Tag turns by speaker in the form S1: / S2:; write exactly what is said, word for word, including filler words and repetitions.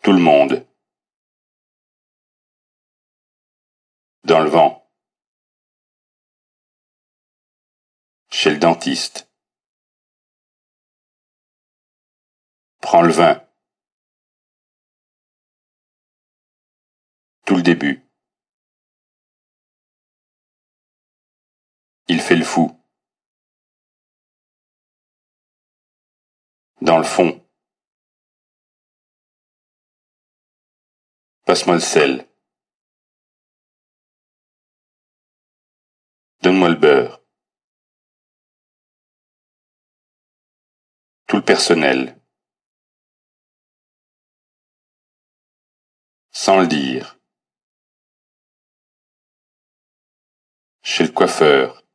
S1: Tout le monde. Dans le vent. Chez le dentiste. Prends le vin. Tout le début. Il fait le fou. Dans le fond. Passe-moi le sel. Donne-moi le beurre. Tout le personnel. Sans le dire. Chez le coiffeur.